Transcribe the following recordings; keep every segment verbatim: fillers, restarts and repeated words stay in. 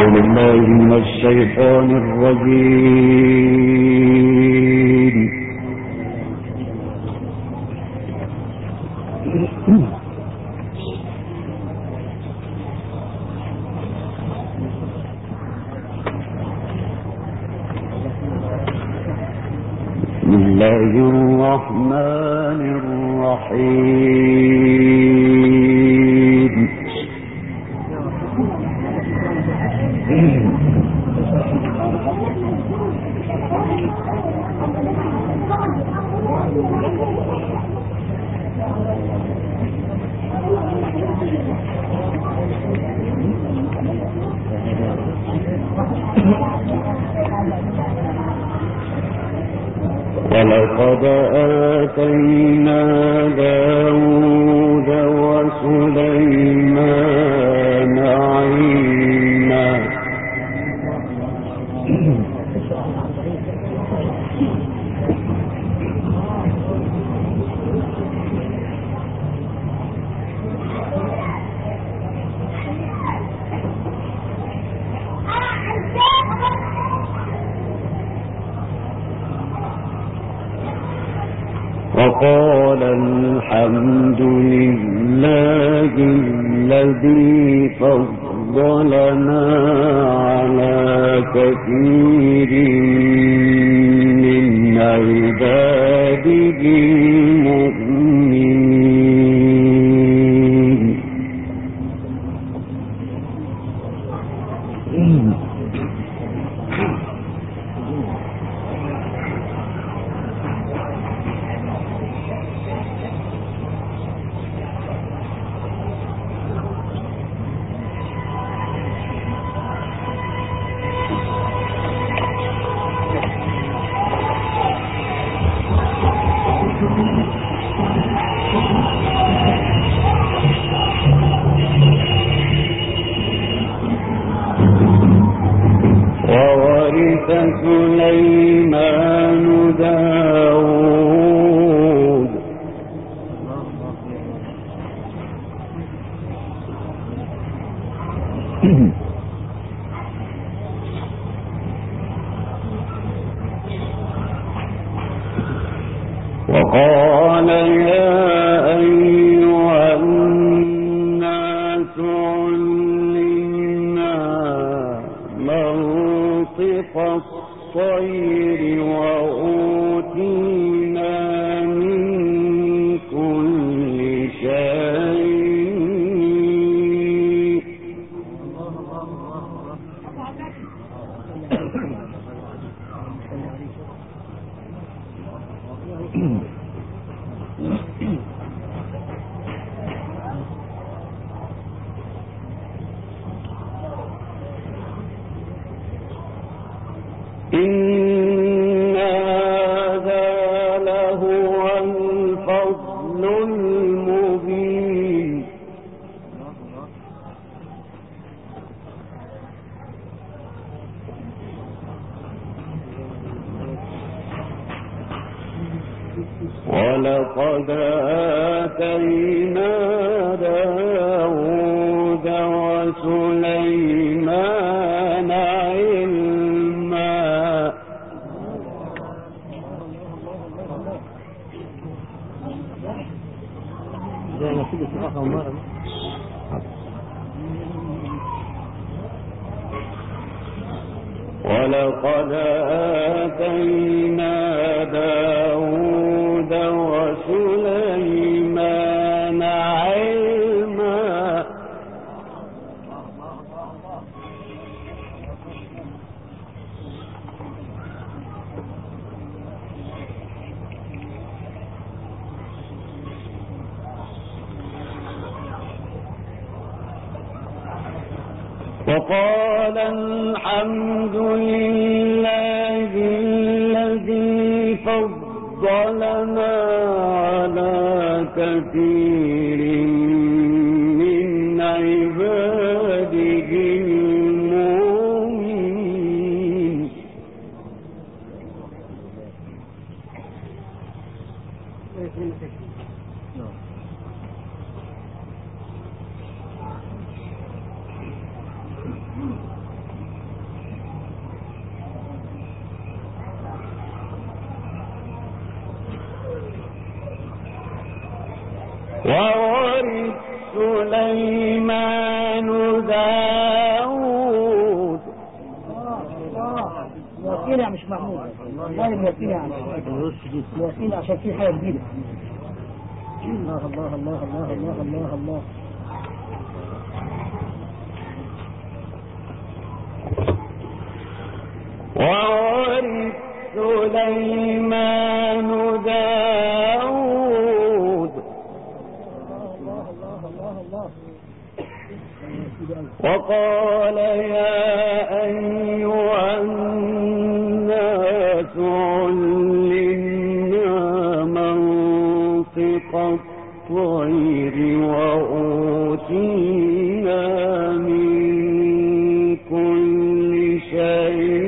أعوذ بالله من الشيطان الرجيم. بسم الله الرحمن الرحيم. ولقد آتينا داود وسليمان علما وقال الحمد لله الذي فضلنا على كثير من عباده المؤمنين. وورث سليمان داود وقال يا أيها الناس علمنا منطق الطير وأوتينا من كل شيء إن هذا لهو الفضل المبين. ولقد آتينا داود وسليمان علما ولقد آتينا داود وسليمان علما وقال الحمد لله الذي فضلنا على كثير من عباده المؤمنين. وورث سليمان داود. موكيل يا مش محمود، والله موكيل يا عم، موكيل عشان في حاجة جديدة. الله الله الله الله الله الله الله. وورث سليمان داود وقال يا أيها الناس علمنا منطق الطير وأوتينا من كل شيء.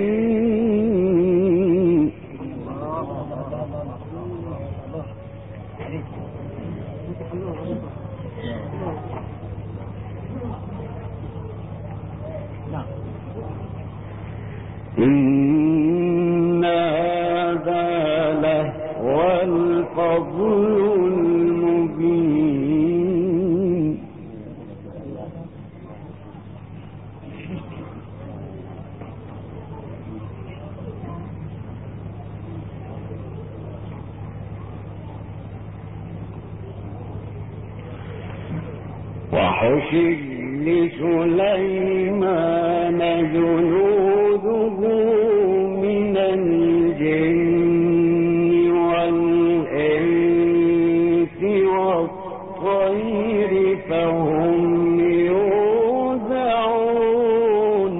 إن هذا لهو الفضل المبين. وحشر لسليمان جنوده من الجن والإنس والطير فهم يوزعون.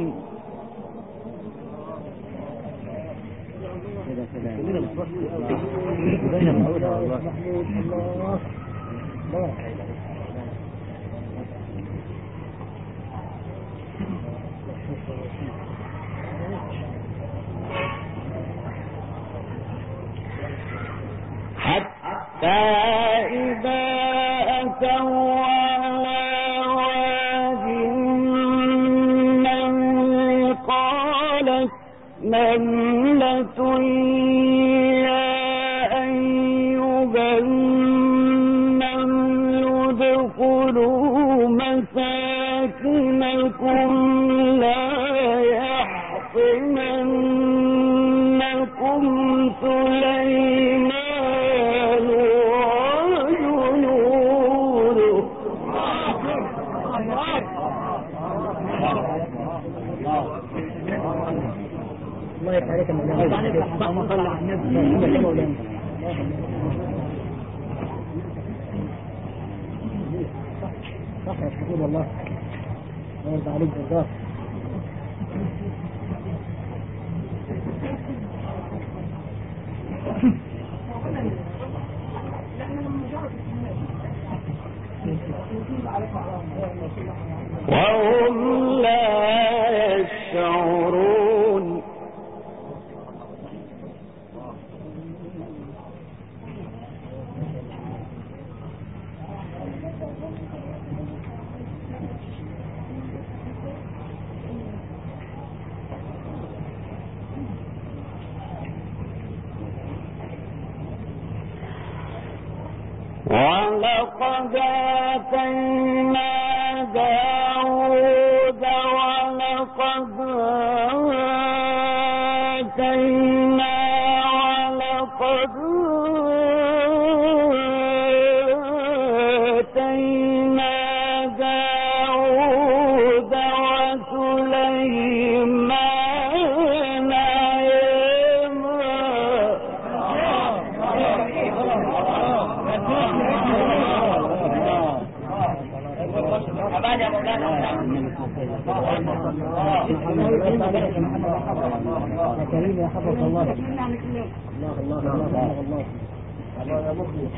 حتى إذا أتوا على وادي النمل قالت نملة يا أيها النمل ادخلوا مساكنكم لا يحطمنكم سليمان وجنوده. الله يفتح عليك مولانا. اللهم صل على النبي مولانا. صح يا شهود والله. الله يرضى عليك جزاك. وهم لا يشعرون. ولقد آتينا داود ولقد آتينا ولقد آتينا داود وسليمان بعد يا مولانا يا كريم يا حفظ الله. الله الله الله الله الله يا مخلص.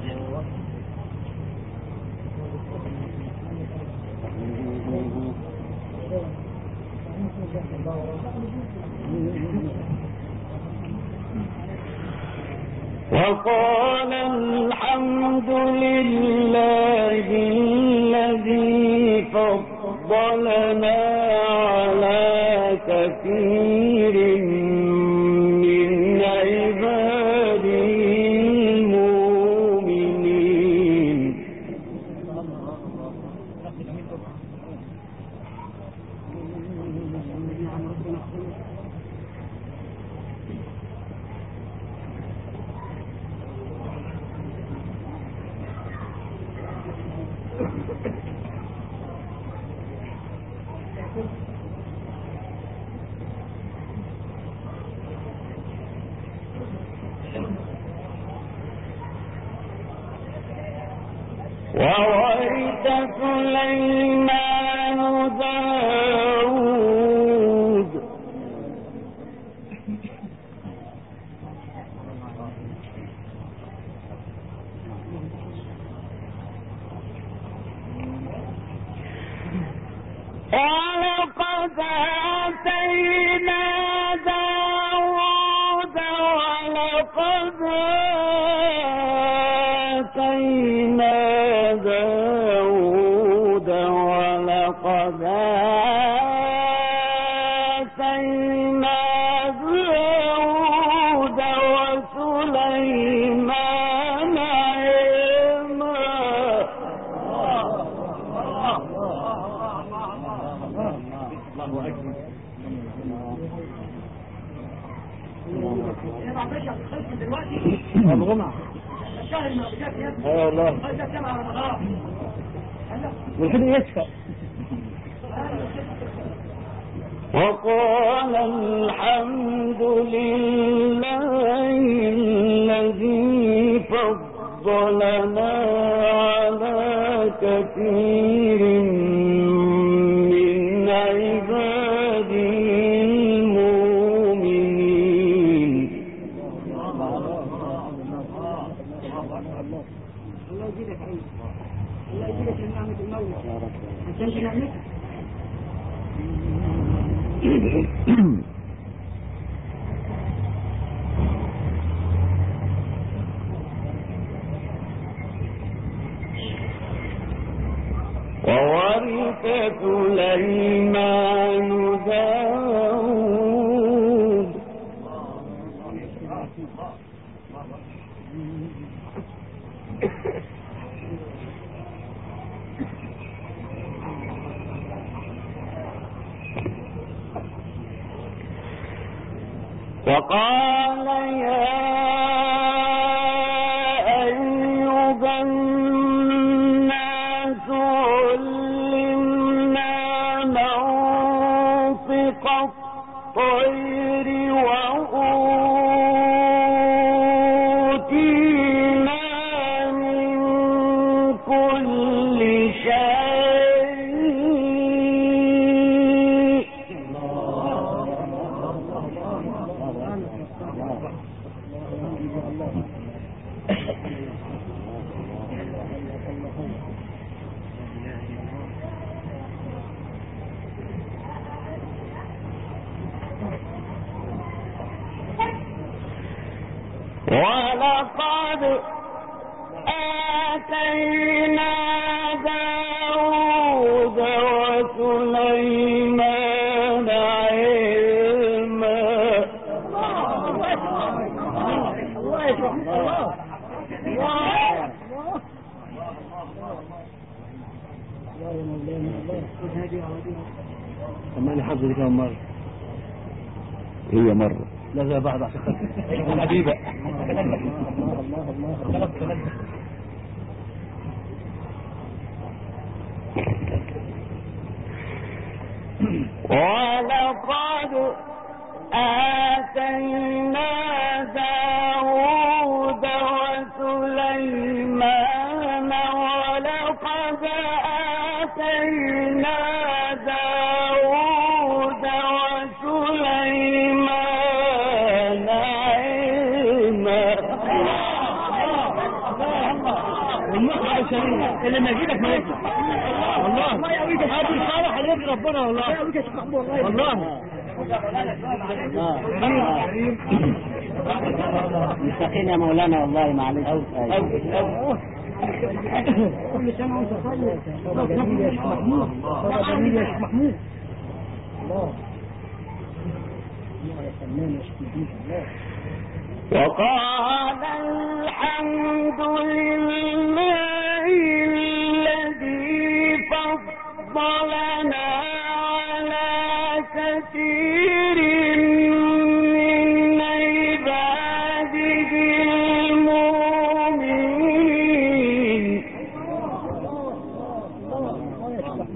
وقال الحمد لله الذي فضلنا على كثير من عباده المؤمنين. وورث سليمان داود ولقد آتينا داود ولقد آتينا داود ولقد آتينا داود وسليمان علما الغمع ايوه والله والحين يشفى وقال الحمد لله الذي فضلنا على كثير من عباده المؤمنين. الله يجيبك عيد الله يجيبك من نعمة المولى عشان نعمتك. وورث سليمان داود وقال يا أيها الناس علمنا منطق الطير وأوتينا من كل شيء. ولقد آتينا داود وسليمان علما. سمعني حظ دي كم مرة؟ هي مرة لا زي بعض عشان خاطر الحبيبة. ولقد آتينا داود وسليمان ولقد آتينا داود وسليمان علما. اللي ما يجيبك ما يطلع والله ما يقويك ابو صالح عليك ربنا والله ما يقويك والله مستقيم يا مولانا والله معلش. كل سنه وانت طيب. جميل يا شيخ محمود جميل يا شيخ محمود. الله الله يا فنان يا شيخ محمود. وقال الحمد لله الذي فضلنا على كثير من عباده المؤمنين.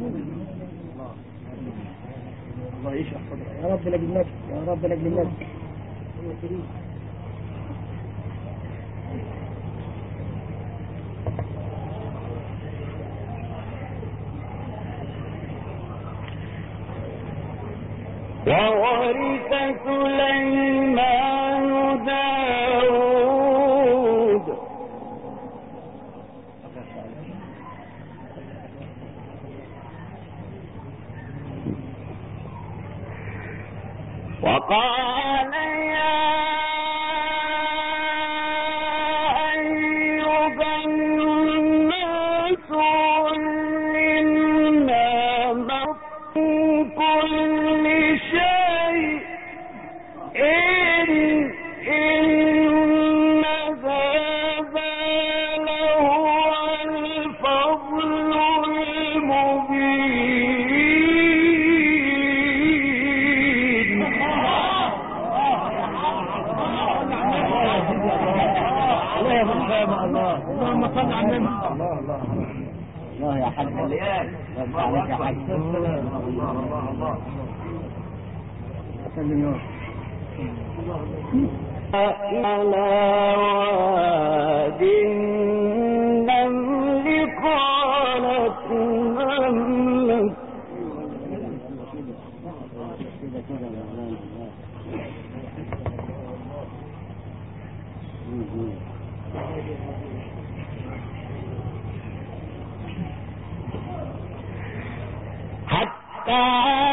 الله يشرح صدرك يا رب لاجل الناس يا رب لاجل الناس. وورث سليمان داود وقال يا أيها الناس علمنا من كل شيء إن إن هذا لهو الفضل المبين. الله اللهم صل على النبي. الله الله الله يا حاج مليان بس عليك يا حاج. الله الله الله سلم يا على واد النمل قالت نملة حتى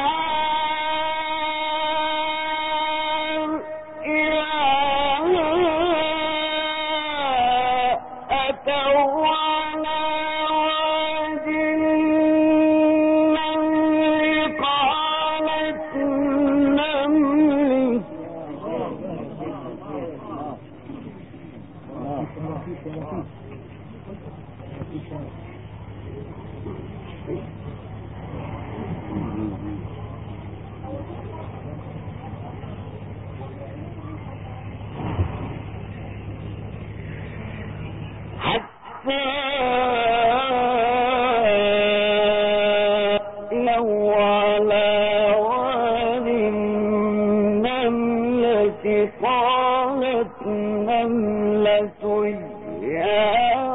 قالت نملة يا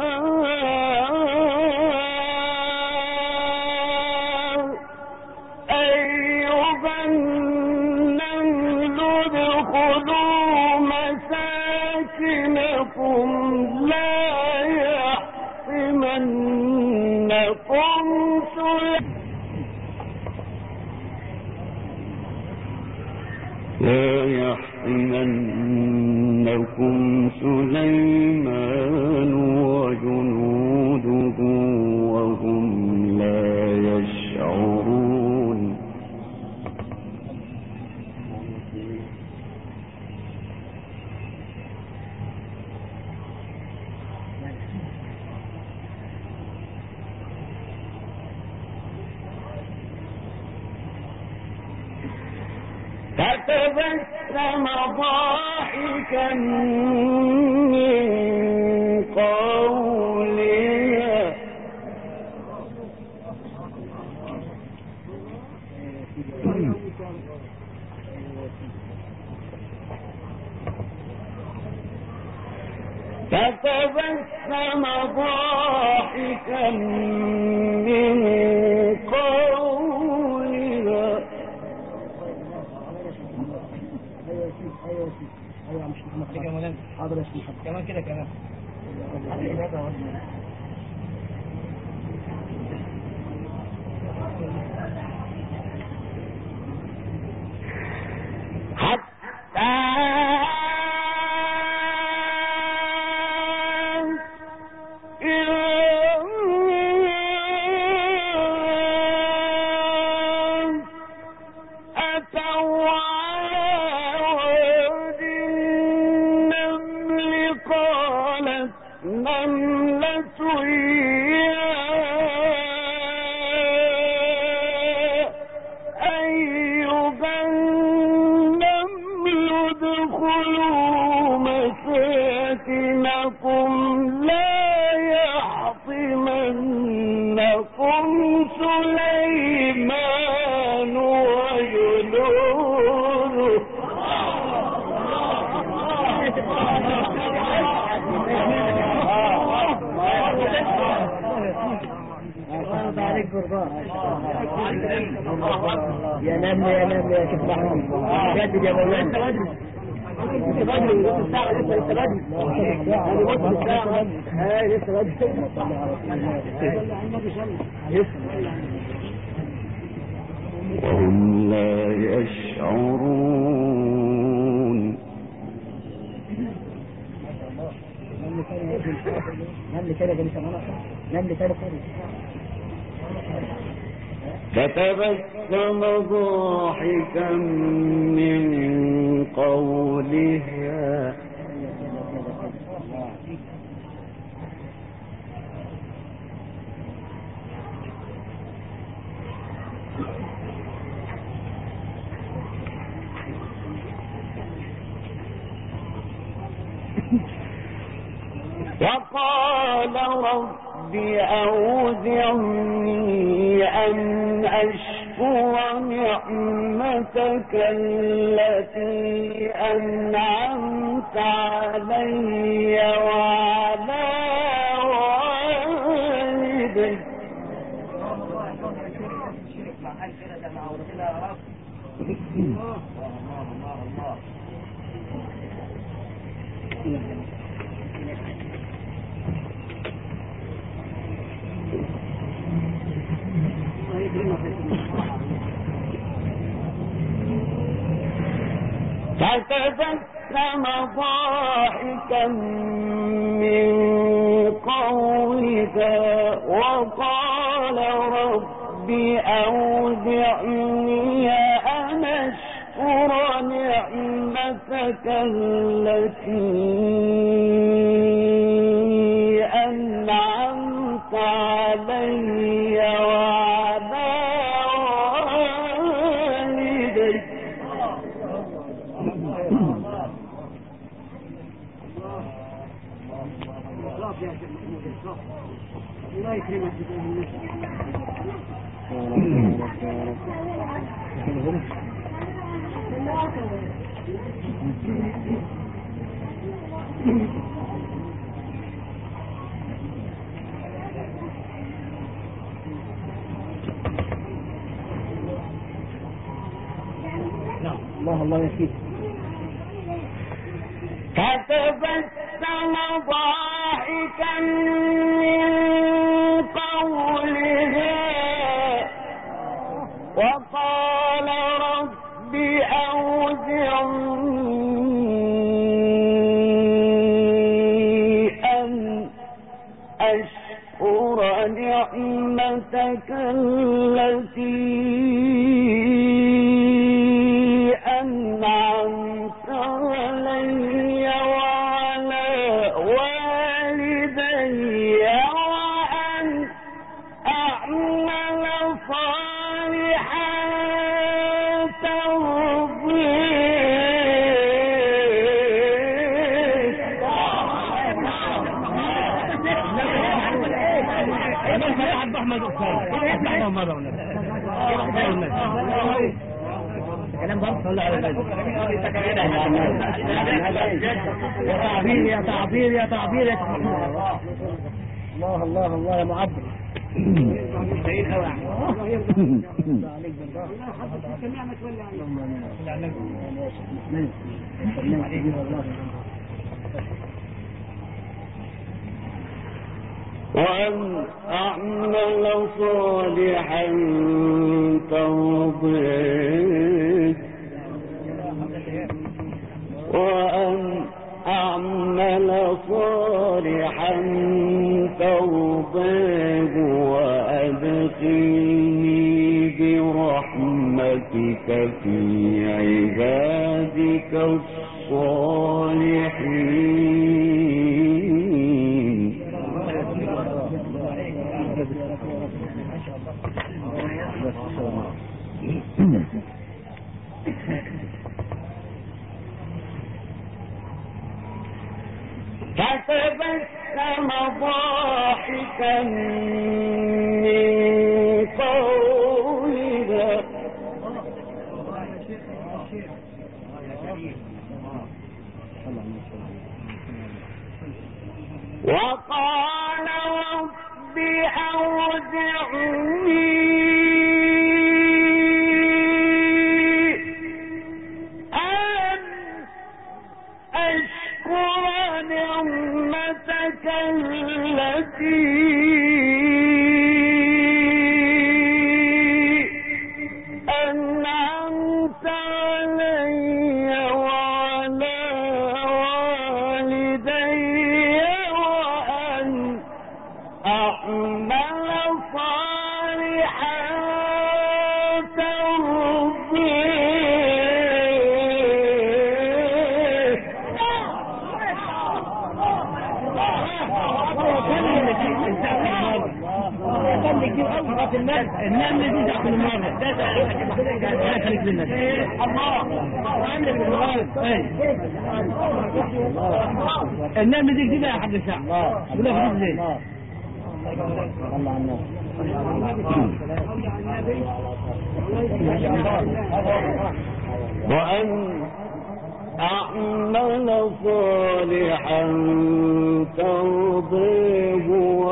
أيها النمل ادخلوا مساكنكم لا يحطمنكم سليمان لا يحطمنكم سليمان وجنوده وهم لا يشعرون. فتبسم ضاحكا من قولها فتبسم ضاحكا من قولها ايوه مش محمد حاضر يا شيخ كمان كده كمان حتى نملة إنكم سليمان وجنوده عليك برضاه يا نمل يا نمل يا شيخ محمود جدد يا مولانا لسه بدري لسه الساعة لسه لسه بدري هذه وقت الساعة هاي لسه بدري وهم لا يشعرون. فتبسم ضاحكا من قولها وقال رب أوزعني أن أشكر نعمتك التي أنعمت علي وعلى والدي فتبسم ضاحكا من قولها وقال رب أوزعني أن أشكر نعمتك التي أنعمت علي وعلى والدي الله يكرمك الله الله يكفيك. فتبسم ضاحكا من قولها وقال رب أوزعني أن أشكر نعمتك التي أنعمت علي وعلى والدي وأن أعمل صالحا ترضيه. كلام برضه صلى على النبي. يا تعبير يا تعبير يا تعبير يا الله الله الله يا معبر. وأن أعمل صالحا ترضيه وأن أعمل صالحا ترضيه وأدخلني برحمتك في عبادك الصالحين. فتبسم ضاحكا من النمل دي تحت المرة لا خليك لنا النمل دي كده يا حاج الشعب ولا خدود ليه وأن أعمل صالحا ترضيه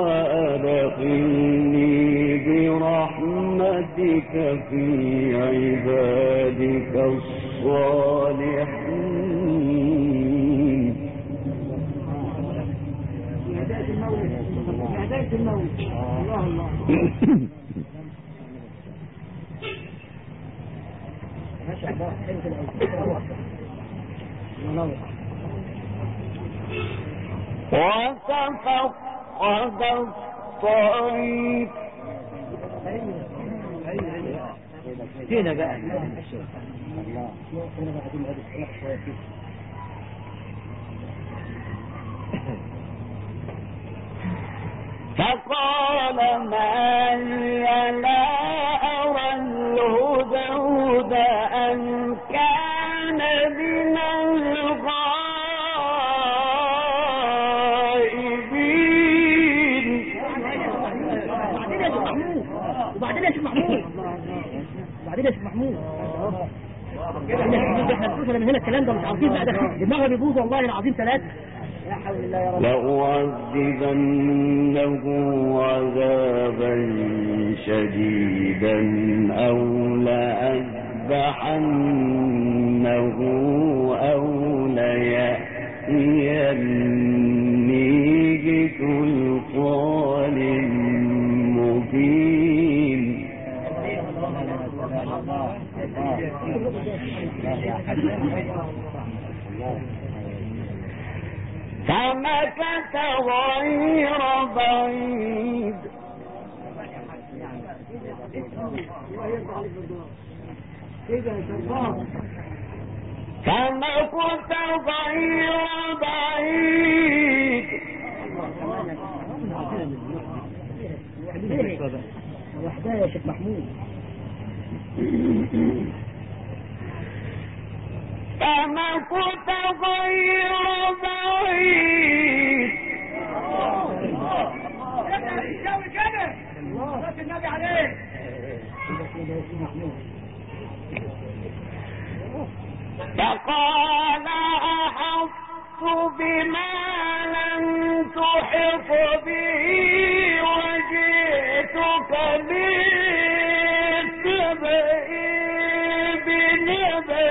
وأدخلني برحمتك في عبادك الصالحين. هداية الموت الله الله وتفقد الطريق فينا بقى فقال ما لي لا أرى الهدهد أن كان من الغائبين. وبعدين يا شيخ محمود وبعدين يا شيخ محمود احنا بنقول من هنا الكلام ده مش عارفين بقى ده دماغه بيبوظ والله العظيم ثلاثة. لأعذبنه عذابا شديدا أو لأذبحنه أو ليأتيني بسلطان مبين. فمكث غير بعيد فمكث غير بعيد وحدها يا شيخ محمود فمكث غير بعيد فقال أحطت بما لم تحط به وجئتك بنبأ بنبأ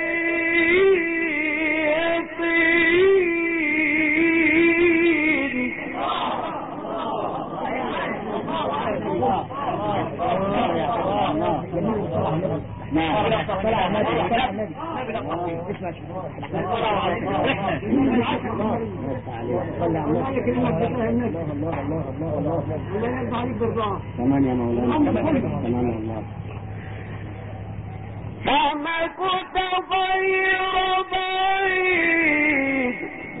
تمام يا مولانا تمام الله. فمكث غير بعيد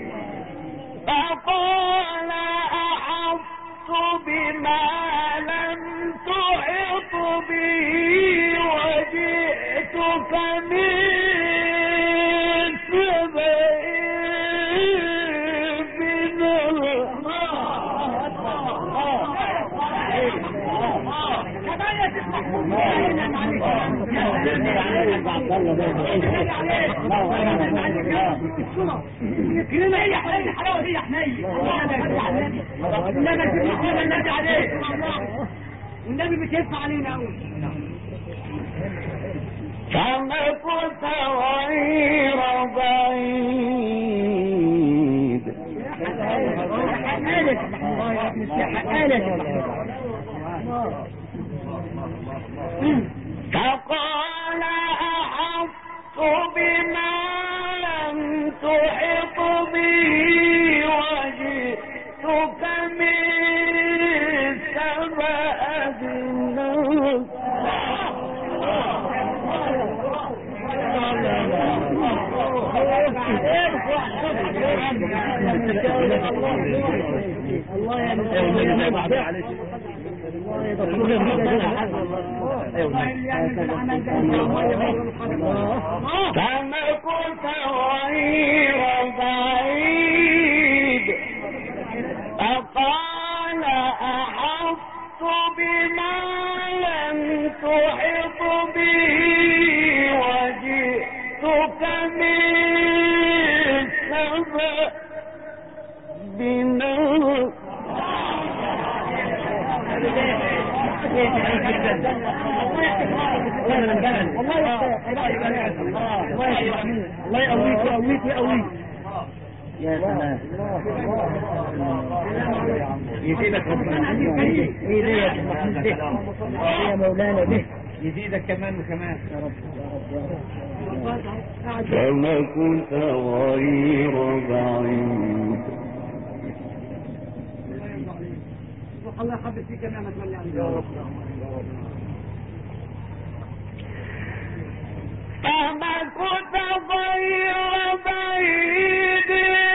فقال أحطت بما لم تحط به وجئتك من سبأ كلمة هي حنين حلاوة هي حنين النبي النبي عليه والنبي بتدفع علينا أول فمكث غير بعيد فقال أحطت بما لم تحط به وجئتك من سبأ الله فمكث غير بعيد فقال أحطت بما لم تحط به وجئتك من سبأ بنبأ الله يقويك يقويك يقويك يا سلام يزيدك ربنا يا مولانا به يزيدك كمان وكمان يا رب فمكث غير بعيد الله يحبب فيك كمان تولي عليك يا رب فمكث غير بعيد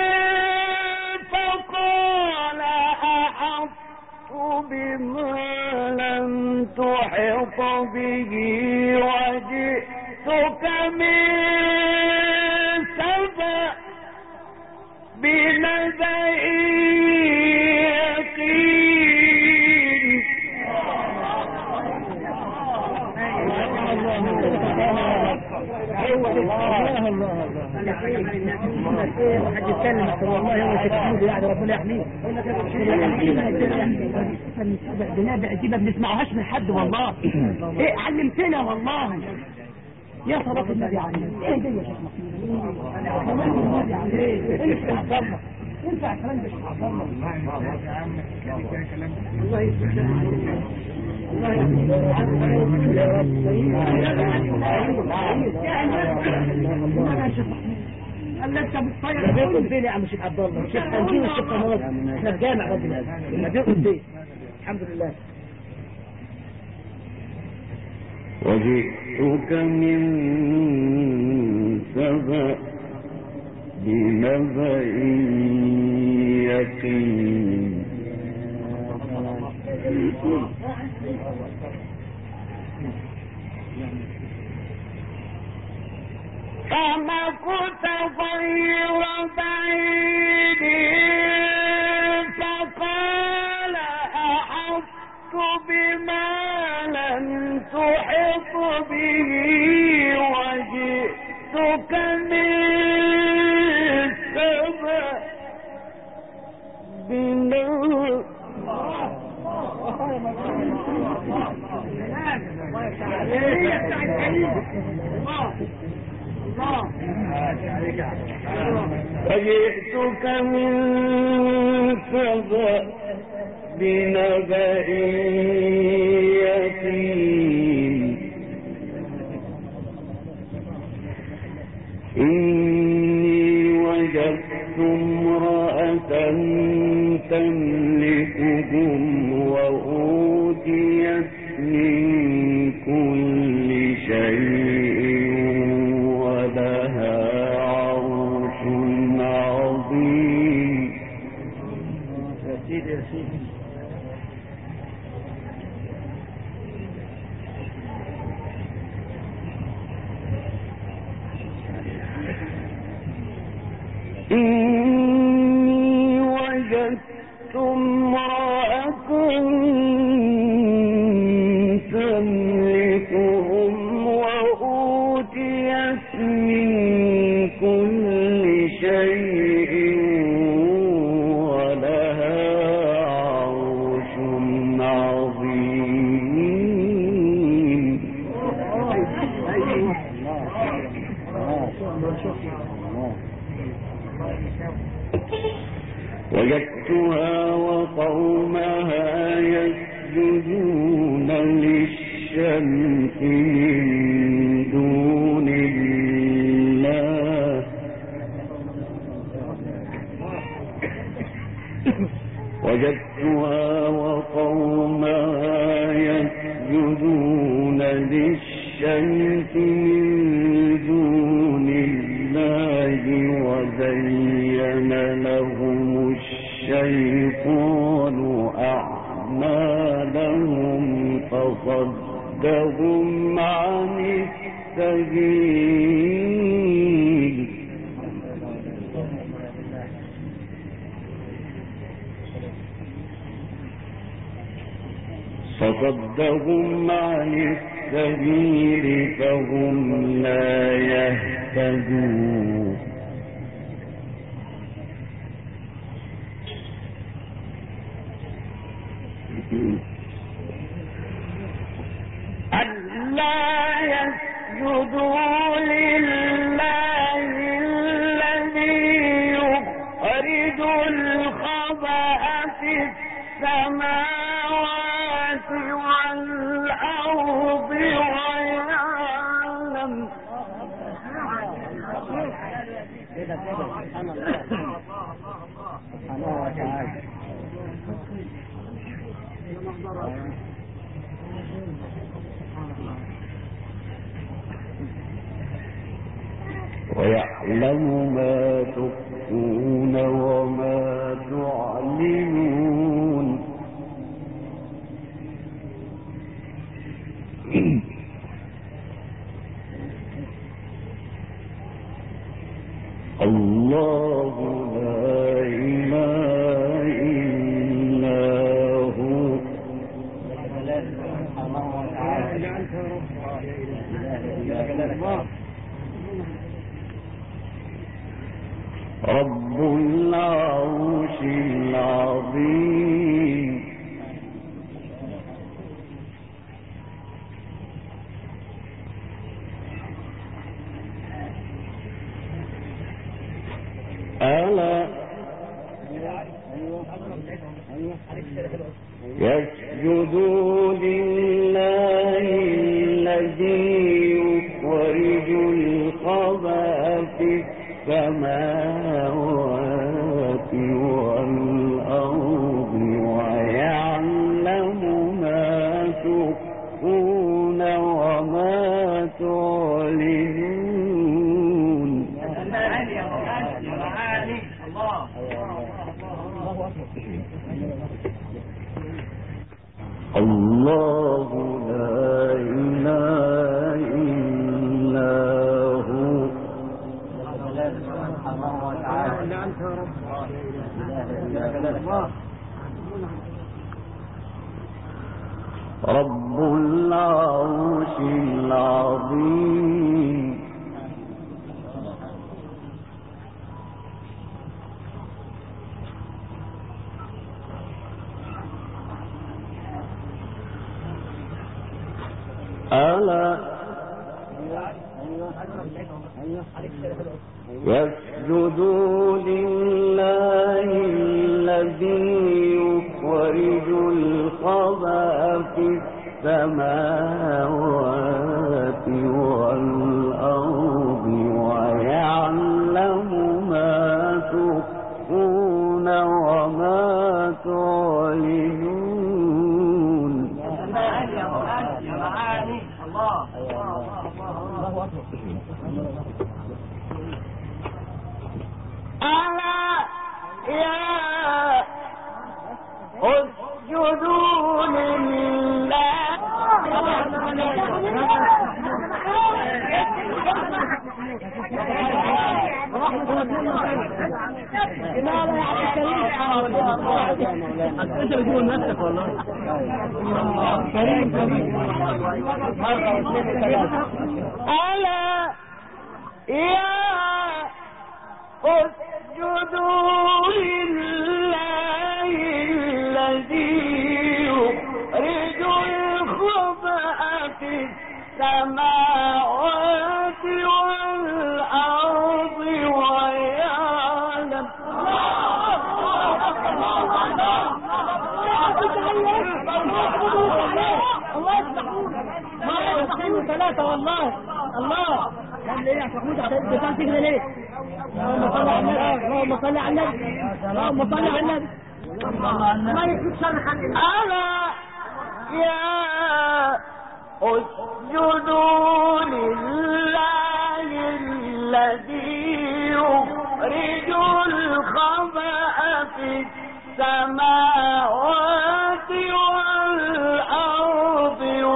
فقال أحطت بما لم تحط به وجئتك من سبأ بنبأ الله الله واحد يتكلم والله هو شكله يعني ربنا يحميه بنبأ دي ما بنسمعهاش من حد والله ايه علمتنا والله يا صلاة النبي عليه ايه ده يا شيخ محمود انت عبدالله انت عشان مش عبدالله الله يسلمك الله يا بيقول فين يا عم شيخ عبد الله الشيخ تنجيم الشيخ نواف احنا في جامع رجل ما بيقول فين الحمد لله وجئتك من سبأ بنبأ يقين فمكث غير بعيد فقال أحطت بما لم تحط به وجئتك من سبأ بنبأ فجئتك من سبأ بنبأ يقين إني وجدت امرأة تملكهم وأوتيت من كل شيء ولها عرش عظيم يا سيدي يا سيدي إني وجدت امرأة تملكهم وأوتيت من كل شيء ولها عرش عظيم وجدتها وقومها يسجدون للشمس من دون الله وجدتها وقومها يسجدون للشمس من دون الله وزين لهم الشيطان أعمالهم فصدهم عن السبيل فصدهم عن السبيل فهم لا يهتدون ألا يسجدوا لله الذي يخرج الخبأ في السماوات والأرض ويعلم ويعلم ما تخفون وما تعلنون الله لا إله إلا هو رب العرش العظيم ألا يسجدوا لله الذي يخرج الخبأ في السماوات والأرض ويعلم ما تخفون وما تعلنون الله لا إله إلا هو رب العرش العظيم ألا يسجدوا لله الذي يخرج الخبأ في السماوات والأرض ويعلم ما تخفون وما تعلنون ألا يا اسجدوا لله ألا يا اسجدوا لله الذي يخرج الخبأ في السماوات والأرض ويعلم ثلاثة والله الله ليه يا محمود بتاع كده ليه اللهم صل على النبي اللهم صل على النبي ما يكفيك شر حد ألا يا اسجدوا لله الذي يخرج الخبأ في السماوات والأرض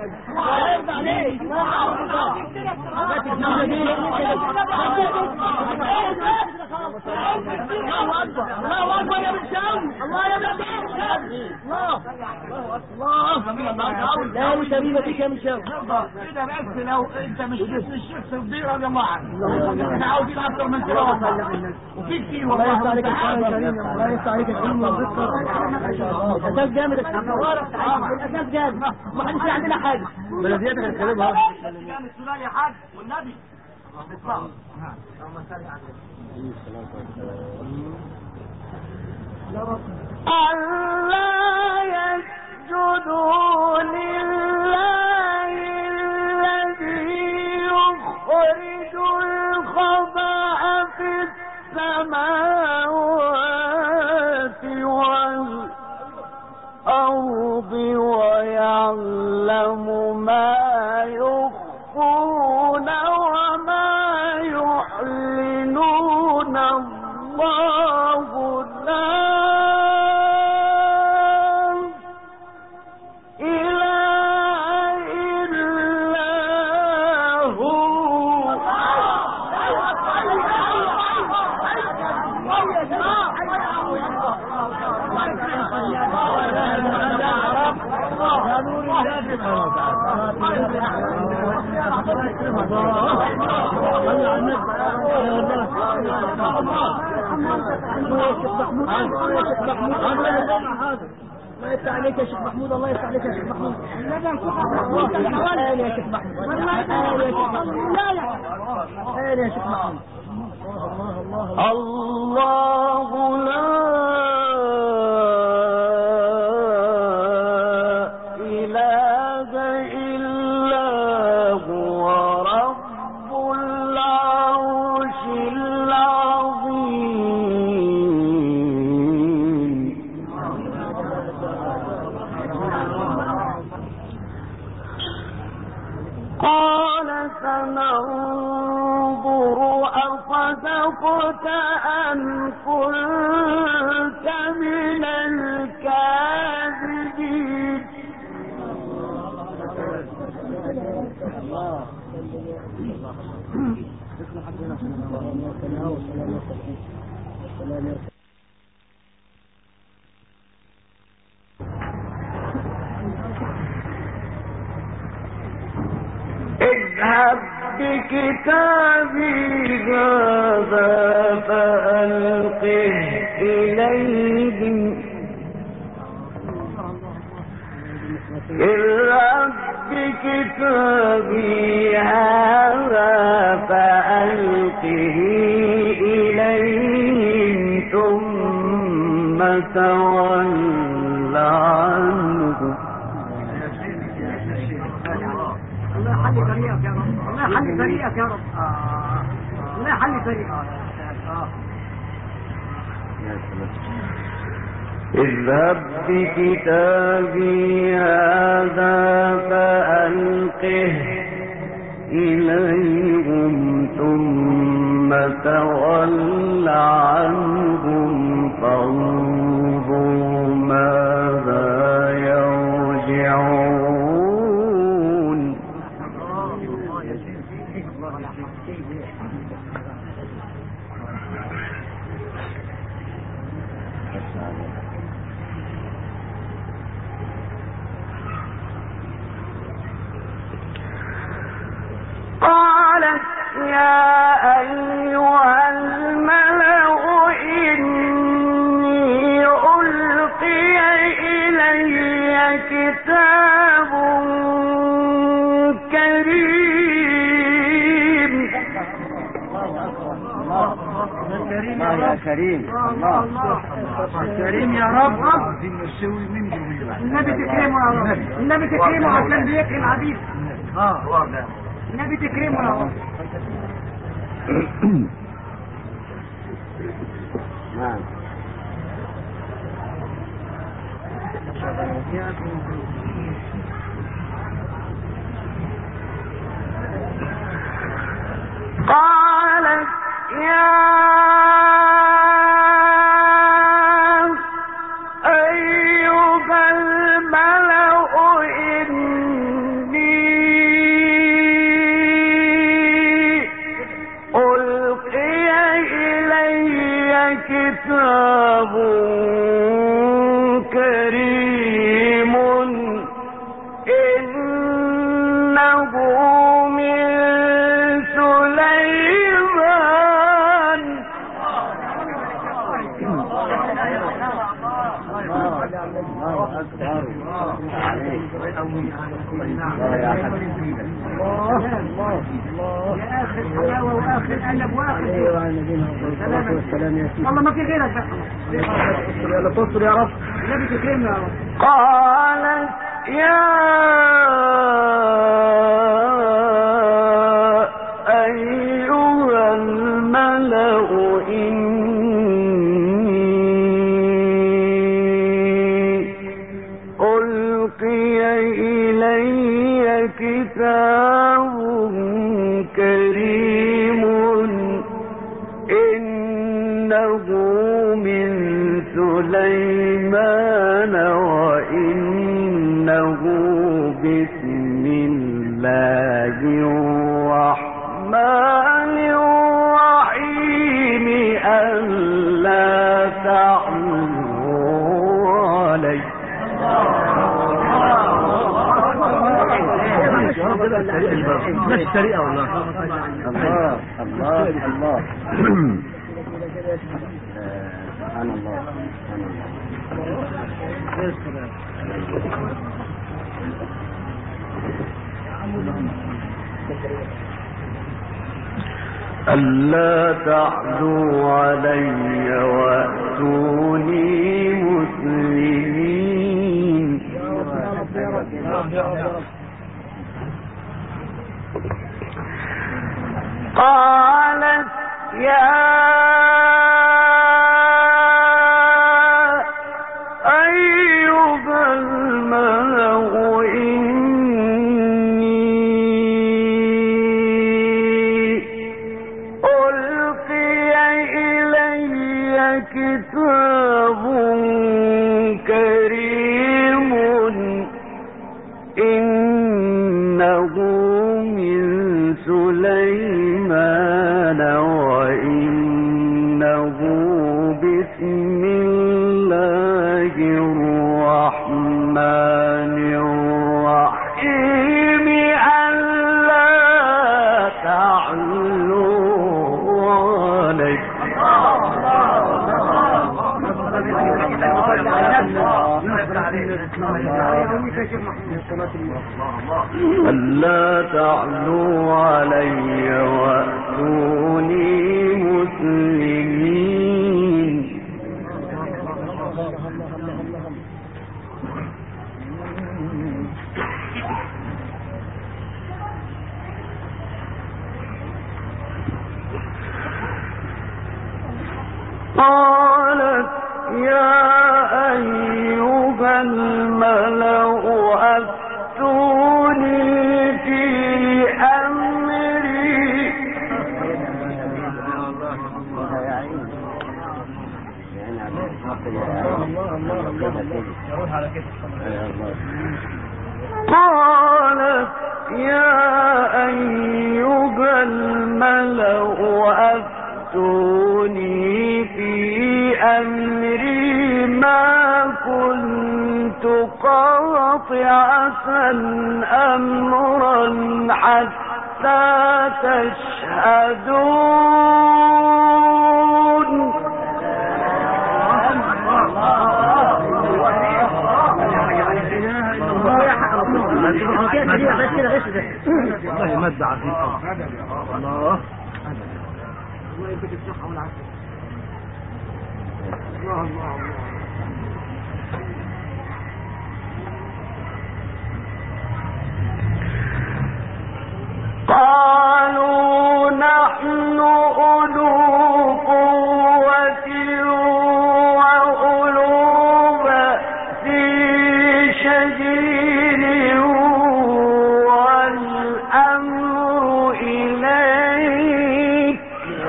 الله يرضى عليك. الله اكبر الله اكبر يا بنشاوي. الله يا بنشاوي. الله الله لا يا شبيبه فيك يا بنشاوي كده. بس لو انت مش الشيخ صديق رضي الله عنه احنا عاوزين اكتر من كده وفي كتير والله. الله يفتح عليك يا كريم. الله يفتح عليك يا كريم. الاساس جامد الاساس جامد. ما حدش عندنا حاجه بلدياتك هنتكلمها جامد سؤال يا حاج والنبي اطلعوا. ألا يسجدوا لله الذي يخرج الخبأ في السماوات والأرض ويعلم ما يخفون وما يعلنون. الله لا الله يفتح عليك يا شيخ محمود. الله يفتح عليك يا شيخ محمود. يا شيخ محمود. يا شيخ محمود. الله لا صدقت أن كنت من الكاذبين. اذهب بكتابي هذا فألقه إليهم اذهب بكتابي هذا فألقه إليهم ثم تول عنهم. الله حل طريقك يا رب. الله حل طريقك يا رب. الله حل طريقك. اذهب بكتابي هذا فألقه إليهم ثم تول عنهم فانظر ماذا يرجعون. قالت يا أيها الملأ إني ألقي إلي كتاب كريم. الله يا كريم. الله كريم يا رب. النبي تكرمه يا رب. النبي تكرمه عشان بيكرم عبيد. اه النبي تكرمه يا رب. نعم. قالت يا أيها الملأ إني كتاب كريم إنه من سليمان والله ما في غيرك بقى يلا تصل يا رب النبي تكرمنا يا رب. قالت يا أيها الملأ إني ألقي إلي كتاب كريم إنه من سليمان وإنه بسم الله الرحمن الرحيم ألا تعلوا علي نفس الطريقة والله. الله الله الله سبحان الله ألا تعلوا علي وأتوني مسلمين. قالت يا أيها الملأ إني ألقي إلي كتاب كريم إنه من سليمان وإنه بسم الله الرحمن الرحيم ألا تعلوا علي. ألا تعلوا علي وأتوني مسلمين. قالت يا أيها الملأ أفتوني في أمري. قالت يا أيها الملأ أفتوني في أمري ما كنت قاطعة أمرا حتى تشهدون. والله مد عظيم. الله الله يديك الصحة والعافية. الله الله الله. قالوا نحن أولو قوة وأولو بأس شديد والأمر إليك.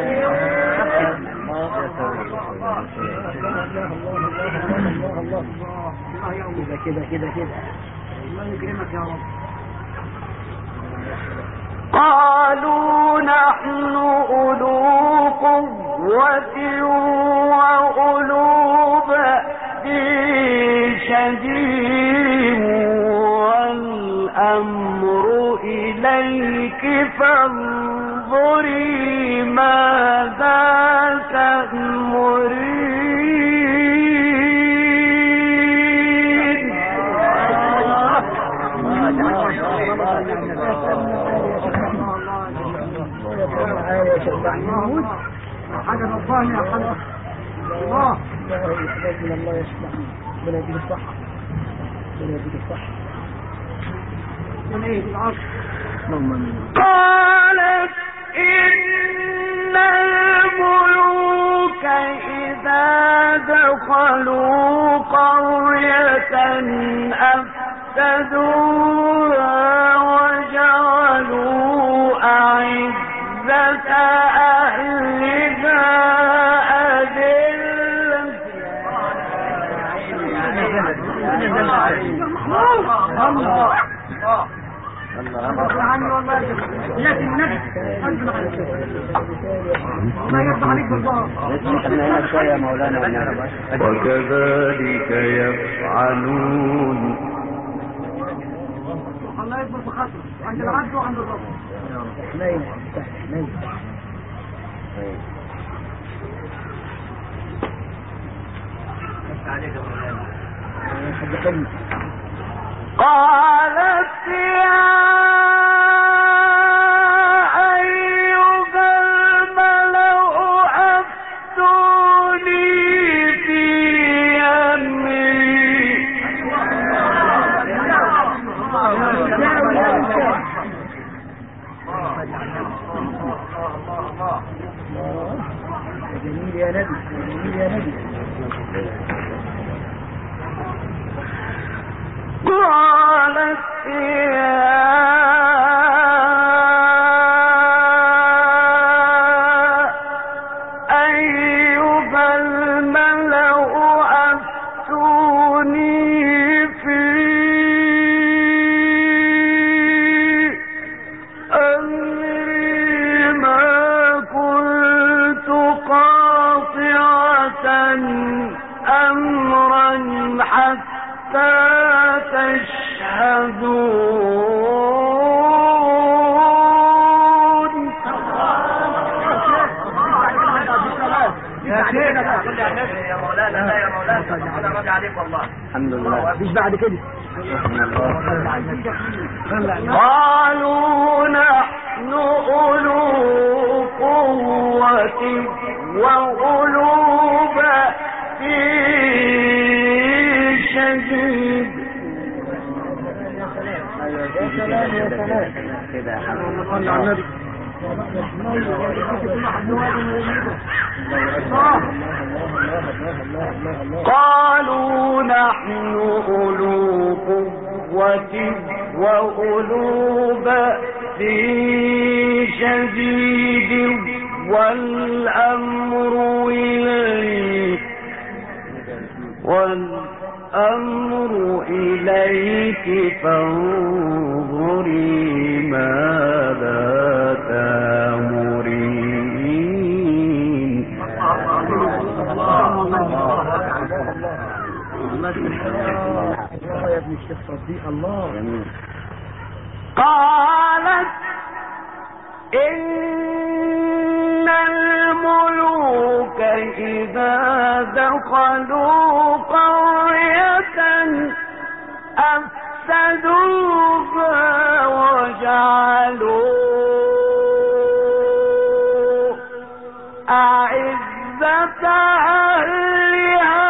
كده كده كده الله يكرمك يا رب. قالوا نحن أولو قوة قوة وأولو بأس شديد والأمر إليك فانظري ماذا تأمرين. حاجة رباني يا حلقة الله من الله يسمع ربنا يديك الصحة ربنا يديك الصحة من ايه العصر. قالت إن الملوك إذا دخلوا قرية أفسدوها وجعلوا أعزة أهلها أذلة. الله الله عني والله يا النبي قلبنا عليك ما يرضى عليك بالله. وكذلك يفعلون. الله يكبر بخاطر عند العبد وعند الرب. قالت يا أيها الملأ أفتوني في أمري. جميل يا نبي جميل يا نبي. قالت يا أيها الملأ أفتوني في أمري ما كنت قاطعة أمرا حتى تشهدون. يا سيدنا يا مولانا لا يا مولانا انا راضي عليك والله الحمد لله. مش بعد كده. قالوا نحن أولو قوة وأولو بأس شديد. يا سلام يا سلام كده يا حبيبي. صلى على النبي. قالوا نحن أولو قوة وأولو بأس شديد والأمر إليك والأمر إليك فانظري ماذا تأمرين. الله يا ابن الشيخ صديق الله. قالت إن الملوك إذا دخلوا قرية أفسدوها وجعلوا أعزة أهلها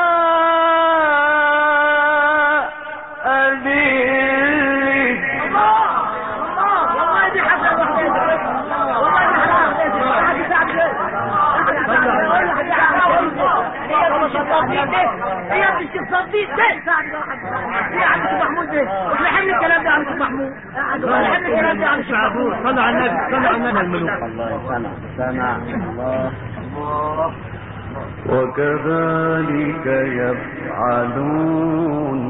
هي مش تصديق ده هي عم محمود ده لحن الكلام ده عم محمود لحن الكلام ده عم شعبون. صلوا على النبي صلوا على النبي الملوك. الله سمع سمع الله. وكذلك يفعلون.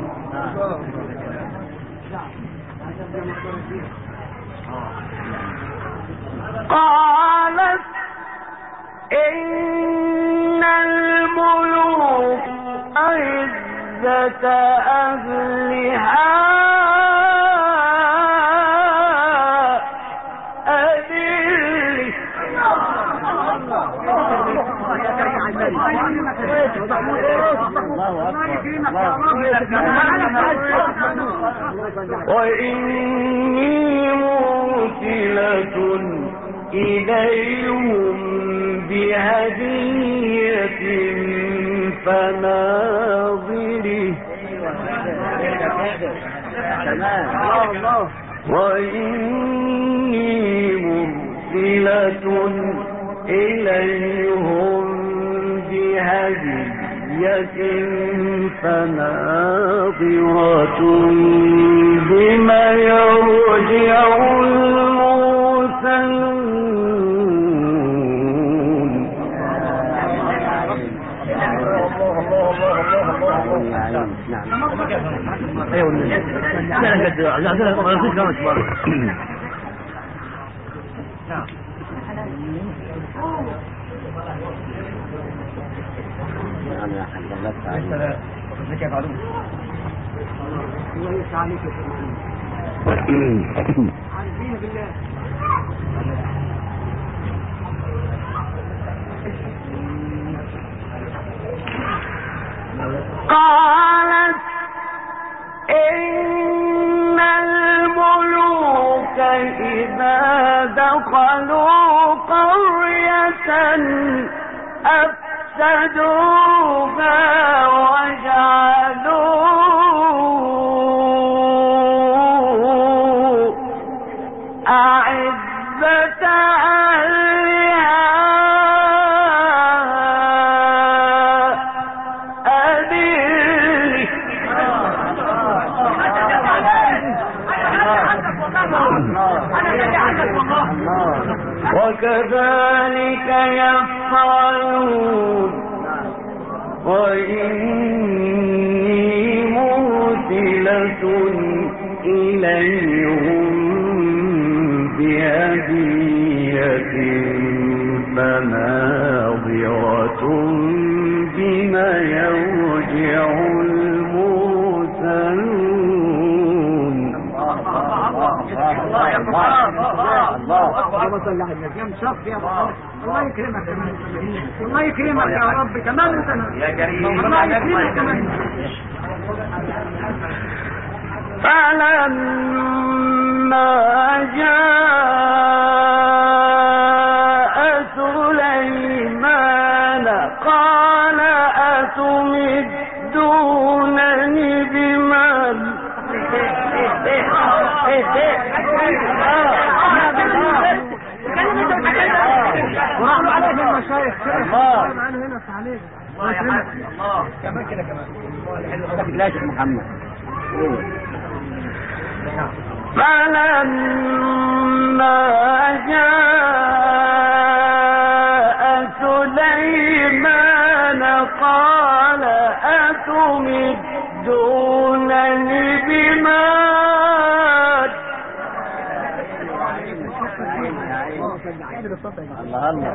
قالت إن الملوك عزة أهلها أذل. وإني مرسلة إليهم بهدية فناظره وإني مرسلة إليهم بهدية فناظرة بما يرجع المرسلون. قالت إن الملوك إذا دخلوا قرية أفسدوها وجعلوا أعزة أهلها أذل. وكذلك يفعلون. وإني مرسلة إليهم بهدية فناظرة بما يرجع المرسلون. الله يكرمك كمان. الله يكرمك يا رب كمان وكمان يا كريم. الله يكرمك كمان. فلما جاء سليمان قال أتمدونني بمال. ورحمة عليه المشايخ الله معنا هنا عليك. الله يحفظك. الله كمان كده كمان. لا شيخ محمد. فلما جاء سليمان قال أتمدونني بمال. الله الله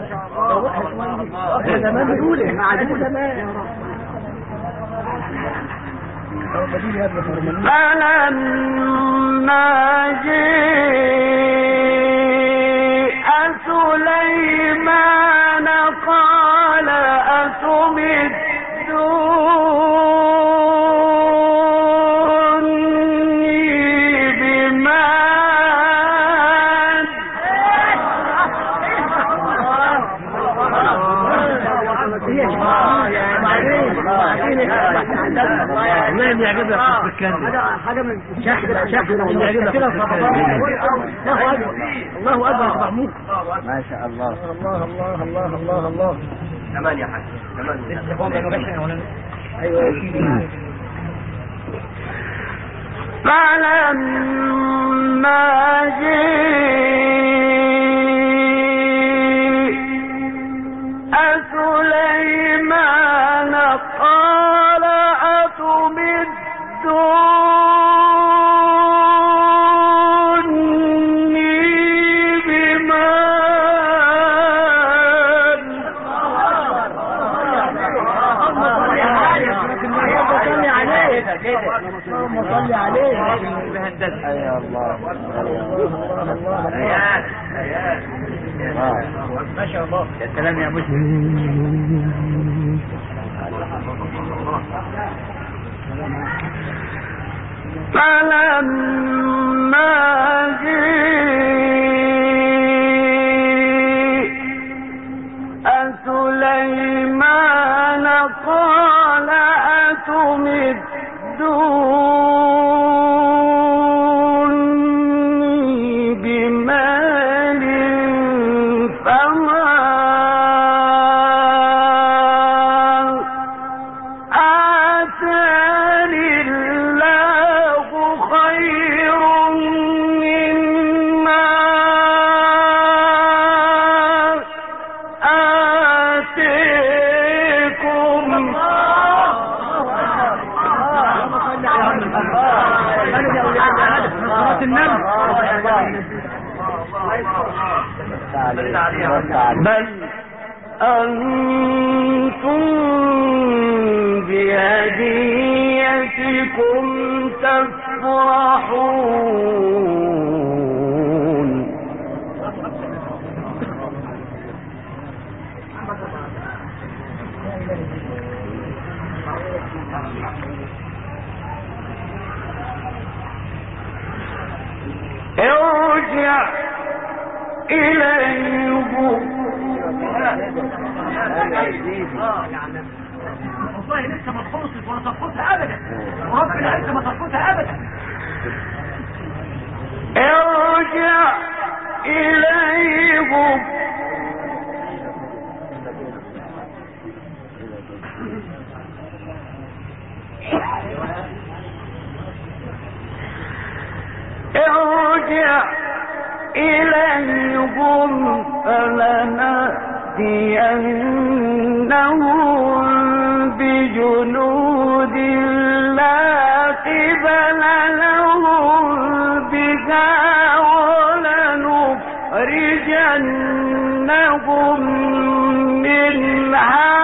زمان بيقوله مع زمان يا رب. فلما جاء سليمان قال أتمدوني بمال. والله اللي يعجبك في الكلام حاجه من شحن شحن اللي يعجبك الله اكبر الله اكبر يا محمود. ما شاء الله. الله الله الله الله الله كمان يا حاج كمان. ايوه فلما جاء سليمان قال أتمدوني بمال. اللهم صل عليه. يا الله ايات ايات ما شاء الله. يا سلام يا مسلم. فلما جاء سليمان قال أتمدوني بمال فما آتاني الله خير مما آتيكم. بل أنتم بهديتكم تفرحون. ارجع إليهم. والله لسه ما تخلصت ولا تفقدها ابدا، وربنا لسه ما تفقدها ابدا. ارجع إليهم ارجع إليهم فلنأتينهم بجنود لا قبل لهم بها ولنخرجنهم منها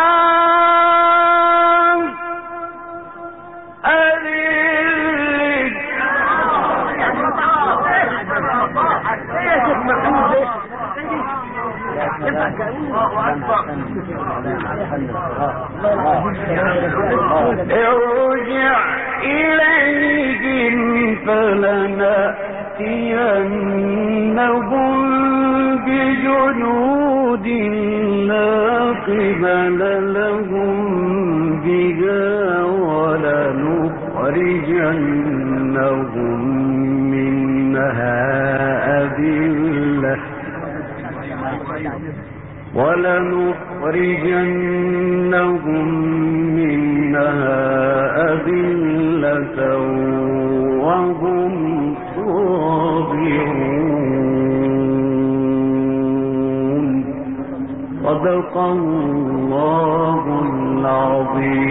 ارجع إليهم فلنأتينهم بجنود لا قبل لهم بها ولنخرجنهم منها أذلة ولنخرجنهم منها أذلة وهم صاغرون. صدق الله العظيم.